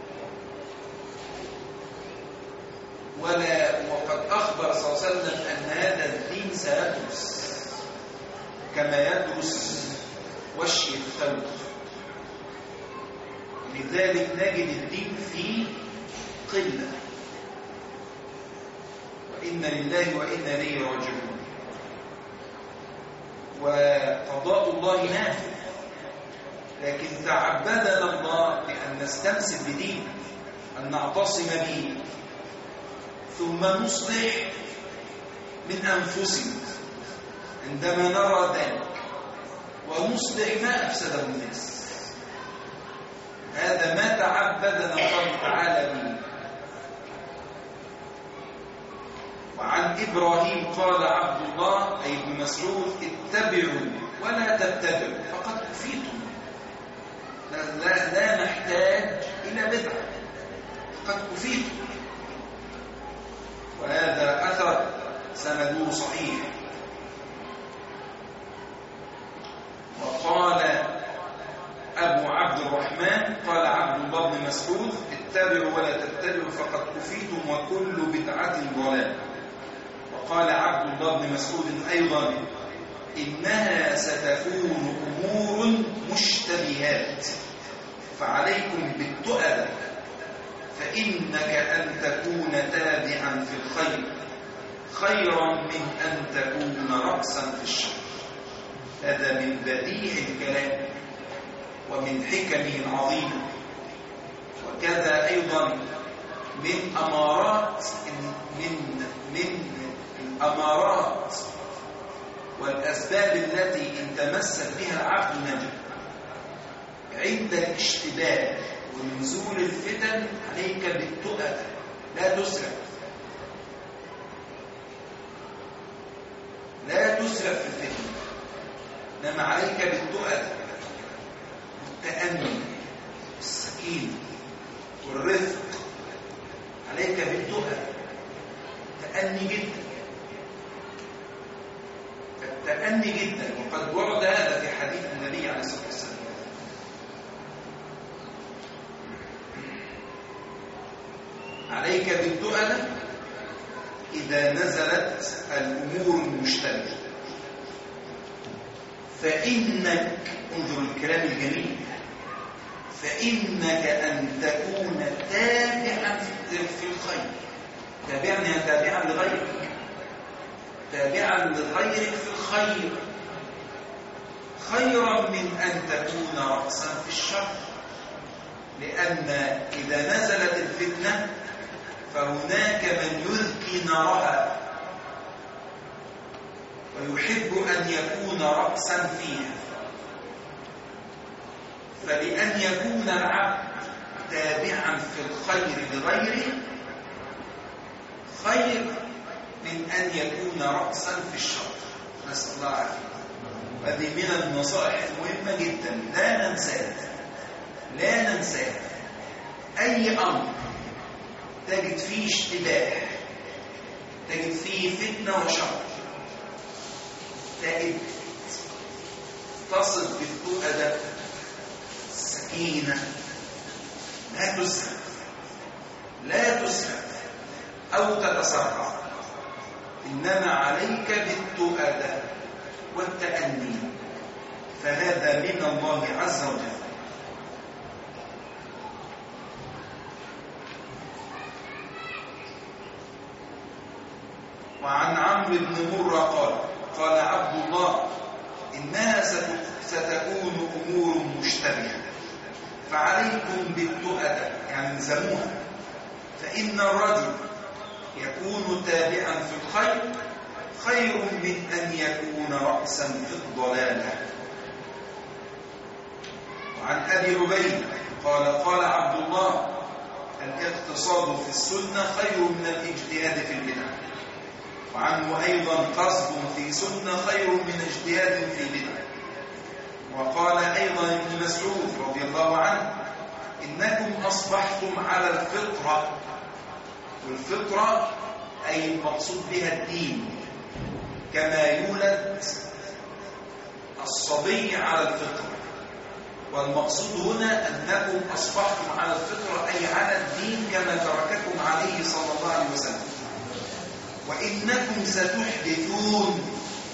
ولا وقد أخبر صلى الله عليه وسلم أن هذا الدين سيدرس كما يدرس وشي الثوب، لذلك نجد الدين فيه قلة، وإن لله وإنا إليه راجعون. وقضاء الله نافذ، لكن تعبدنا الله بأن نستمسك بدينه، أن نعتصم به، ثم نصلح من أنفسنا عندما نرى ذلك، ونصلح ما أفسده الناس. هذا ما تعبدنا الله تعالى به. وعن إبراهيم قال عبد الله أي ابن مسعود اتبعوا ولا تتبعوا فقد كفيتم، لا, لا, لا نحتاج إلى بدعة، فقد كفيتم. وهذا أثر سنده صحيح. وقال أبو عبد الرحمن قال عبد الله بن مسعود اتبعوا ولا تتبعوا فقد كفيتم وكل بدعة ضلال. وقال عبد الله بن مسعود أيضا إنها ستكون أمور مشتبهات فعليكم بالتؤدة، فإنك أن تكون تابعا في الخير خيرا من أن تكون رأسا في الشر. هذا من بديع الكلام ومن حكمه العظيمة. وكذا أيضا من أمارات من من الأمارات والأسباب التي إن تمسك بها العبد نجا. عند الاشتباه ونزول الفتن عليك بالتؤدة، لا تسرع، لا تسرع في الفتن، إنما عليك بالتؤدة والتأني والسكينة والرفق. عليك بالتؤدة، تأني جدا، التأني جدا، وقد ورد هذا في حديث النبي عليه الصلاة والسلام. عليك بالتؤدة إذا نزلت الأمور المشتبهة، فإنك، انظر الكلام الجميل، فإنك أن تكون تابعا في الخير. تابعني تابعا لغيرك، تابعا لغيرك في الخير، خيرا من أن تكون رأسا في الشر. لأن إذا نزلت الفتنة فهناك من يلقي نارها ويحب أن يكون رأسا فيها. فلأن يكون العبد تابعا في الخير لغيره خير من أن يكون رأسا في الشر. نسأل الله العافية. هذه من النصائح المهمة جدا، لا ننساها، لا ننساها. أي أمر تجد فيه اشتباه، تجد فيه فتنة وشر، تجد تصل بالتؤدة السكينة، لا تسرع، لا تسرع أو تتسرع، إنما عليك بالتؤدة والتأني، فهذا من الله عز وجل. وعن عمرو بن مرة قال قال عبد الله: إنها ستكون أمور مشتبهة فعليكم بالتؤدة، يعني الزموها، فإن الرجل يكون تابعا في الخير خير من أن يكون رأسا في الضلالة. وعن أبي عبيد قال قال عبد الله: الاقتصاد في السنة خير من الاجتهاد في البدع. وعنه أيضا: قصد في سنة خير من اجتهاد في بدع. وقال أيضا ابن مسعود رضي الله عنه: إنكم أصبحتم على الفطرة. والفطرة أي المقصود بها الدين، كما يولد الصبي على الفطرة. والمقصود هنا أنكم أصبحتم على الفطرة أي على الدين كما ترككم عليه صلى الله عليه وسلم. وإنكم ستحدثون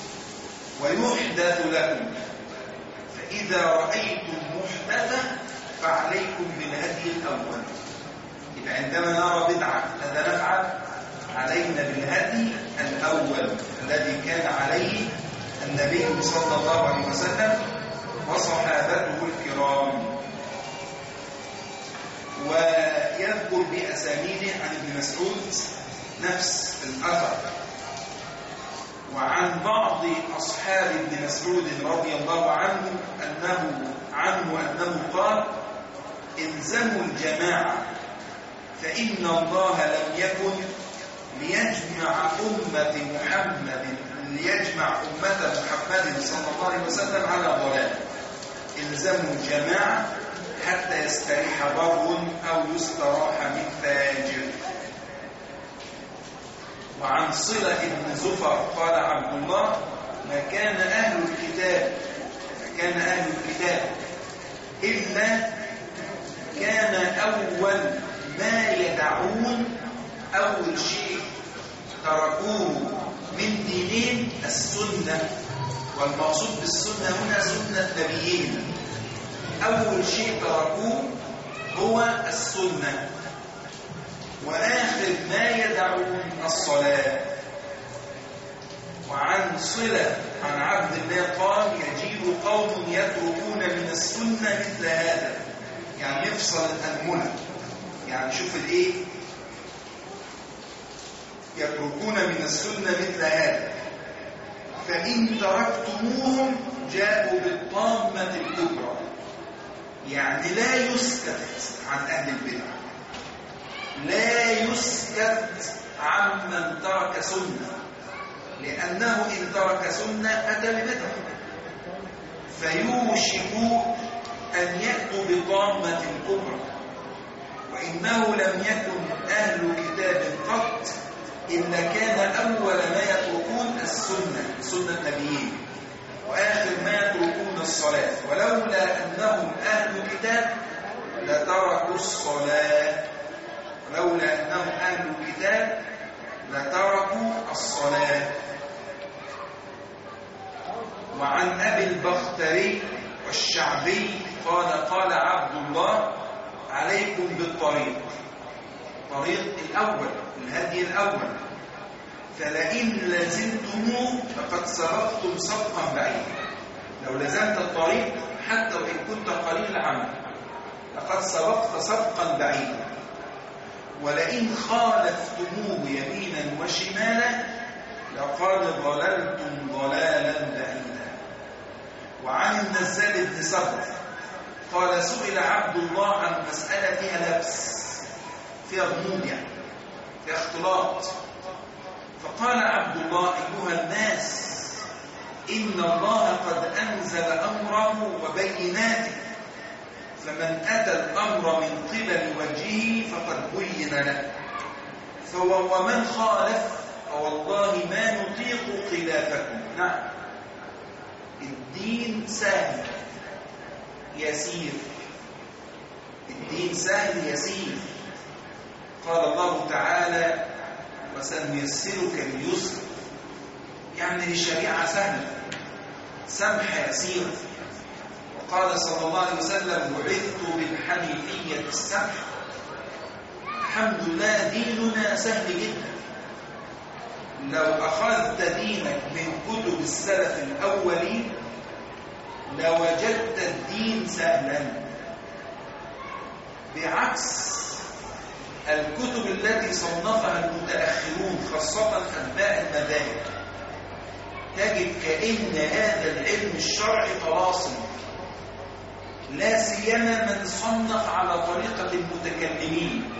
ويحدث لكم، فإذا رأيتم محدثة فعليكم بالهدي الأول. إذا عندما نرى بدعة ماذا نفعل؟ علينا بالهدي الأول الذي كان عليه النبي صلى الله عليه وسلم وصحابته الكرام. ويذكر بأسانيده عن ابن مسعود نفس الأثر. وعن بعض أصحاب ابن مسعود رضي الله عنه أنه عنه أنه قال: الزموا الجماعة، فإن الله لم يكن ليجمع أمة محمد ليجمع أمة محمد صلى الله عليه وسلم على ضلال. الزموا الجماعة حتى يستريح بر أو يستراح من فاجر. وعن صلة بن زفر قال عبد الله: ما كان أهل الكتاب ما كان أهل الكتاب إلا كان أول ما يدعون، أول شيء تركوه من دينهم السنة. والمقصود بالسنة هنا سنة نبيين. أول شيء تركوه هو السنة، وآخر ما يدعون الصلاة. وعن صلة عن عبد الله قال: يجيء قوم يتركون من السنة مثل هذا، يعني يفصل الأنملة. يعني شوف الايه يتركون من السنة مثل هذا، فإن تركتموهم جاءوا بالطامة الكبرى. يعني لا يسكت عن أهل البدع، لا يسكت عمن ترك سنة، لأنه إن ترك سنة أتى ببدعة، فيوشك أن يأتوا بطامة كبرى. وإنه لم يكن أهل كتاب قط إلا كان أول ما يتركون السنة، سنة النبيين، وآخر ما يتركون الصلاة. ولولا أنهم أهل كتاب لتركوا الصلاة، ولولا أنهم أهل كتاب لتركوا الصلاة. وعن أبي البختري والشعبي قال قال عبد الله: عليكم بالطريق، الطريق الأول، الهدي الأول، فلئن لزمتموه فقد سبقتم سبقا بعيدا. لو لزمت الطريق حتى وإن كنت قليل العمل لقد سبقت سبقا بعيدا. ولئن خالفتموه يمينا وشمالا لقد ضللتم ضلالا بعيدا. وعن النزال بن صبر قال: سئل عبد الله عن مسألة فيها لبس، فيها غموض، يعني فيها اختلاط، فقال عبد الله: أيها الناس، إن الله قد أنزل أمره وبيناته، فمن أتى الأمر من قبل وجهه فقد بين له، ومن خالف فوالله ما نطيق خلافكم. نعم، الدين سهل يسير، الدين سهل يسير. قال الله تعالى: وسنيسرك لليسر، يعني الشريعة سهلة سمحة يسيرة. وقال صلى الله عليه وسلم: بعثت بالحنيفية السمحة. الحمد لله ديننا سهل جدا. لو أخذت دينك من كتب السلف الأولين لوجدت الدين سهلا، بعكس الكتب التي صنفها المتأخرون خاصة أتباع المذاهب. تجد كأن هذا العلم الشرعي طلاسم، لا سيما من صنف على طريقة المتكلمين.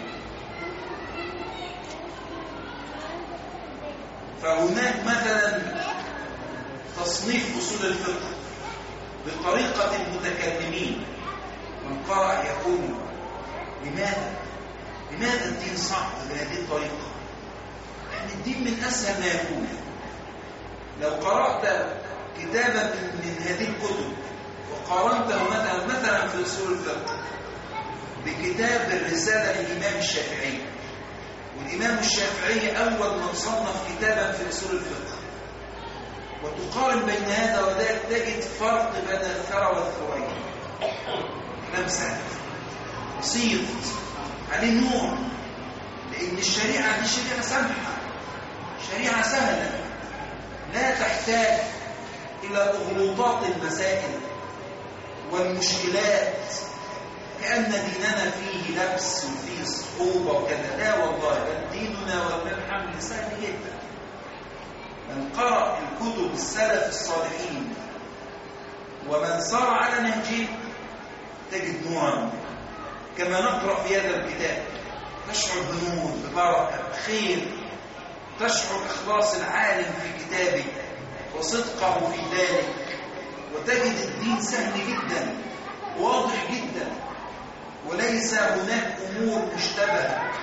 فهناك مثلا تصنيف أصول الفقه بطريقة المتكلمين، من قرأ يقول: لماذا؟ لماذا الدين صعب بهذه الطريقة؟ يعني الدين من أسهل ما يكون. لو قرأت كتابا من هذه الكتب وقارنته مثلا مثلا في أصول الفقه بكتاب الرسالة للإمام الشافعي، والإمام الشافعي أول من صنف كتابا في أصول الفقه، وتقارن بين هذا وذاك تجد فرق بين الثرى والثريا. كلام سهل بسيط عليه نور، لأن الشريعة دي شريعة سمحة، شريعة سهلة لا تحتاج إلى أغلوطات المسائل والمشكلات كأن ديننا فيه لبس وفيه صعوبة وكذا. لا والله، بل ديننا ولله الحمد سهل جدا. من قرأ الكتب السلف الصالحين ومن صار على نهجه تجد نورا. كما نقرأ في هذا الكتاب تشعر بنور، ببركة، بخير، تشعر إخلاص العالم في كتابه وصدقه في ذلك، وتجد الدين سهل جدا واضح جدا، وليس هناك أمور مشتبهة،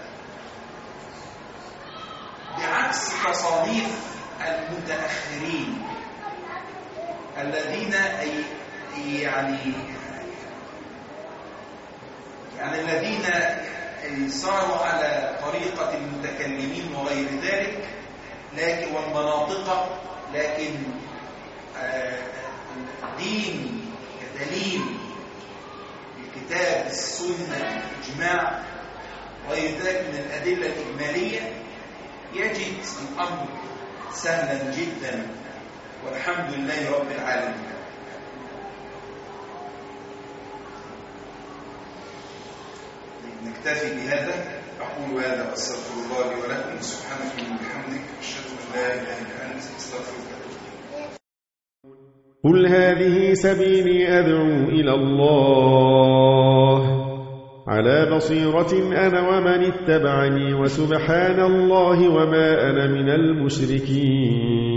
بعكس تصانيف المتأخرين الذين يعني يعني الذين صاروا على طريقة المتكلمين وغير ذلك، لكن والمناطق، لكن الدين كدليل الكتاب، السنة، الإجماع وغير ذلك من الأدلة الإجمالية، يجد الأمر سهلا جدا والحمد لله رب العالمين. نكتفي بهذا. أقول هذا وأستغفر الله لي ولكم. سبحانك قل هذه سبيلي أدعو إلى الله على بصيرة أنا ومن اتبعني وسبحان الله وما أنا من المشركين.